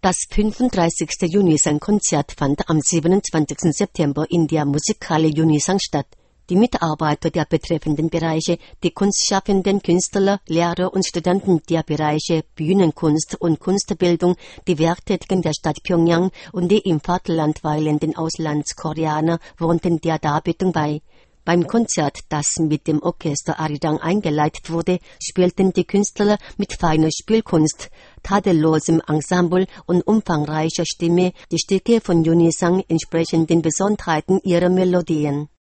Das 35. Junisang-Konzert fand am 27. September in der Musikhalle Junisang statt. Die Mitarbeiter der betreffenden Bereiche, die kunstschaffenden Künstler, Lehrer und Studenten der Bereiche Bühnenkunst und Kunstbildung, die Werktätigen der Stadt Pjöngjang und die im Vaterland weilenden Auslandskoreaner wohnten der Darbietung bei. Beim Konzert, das mit dem Orchester Arirang eingeleitet wurde, spielten die Künstler mit feiner Spielkunst, tadellosem Ensemble und umfangreicher Stimme die Stücke von Junisang entsprechend den Besonderheiten ihrer Melodien.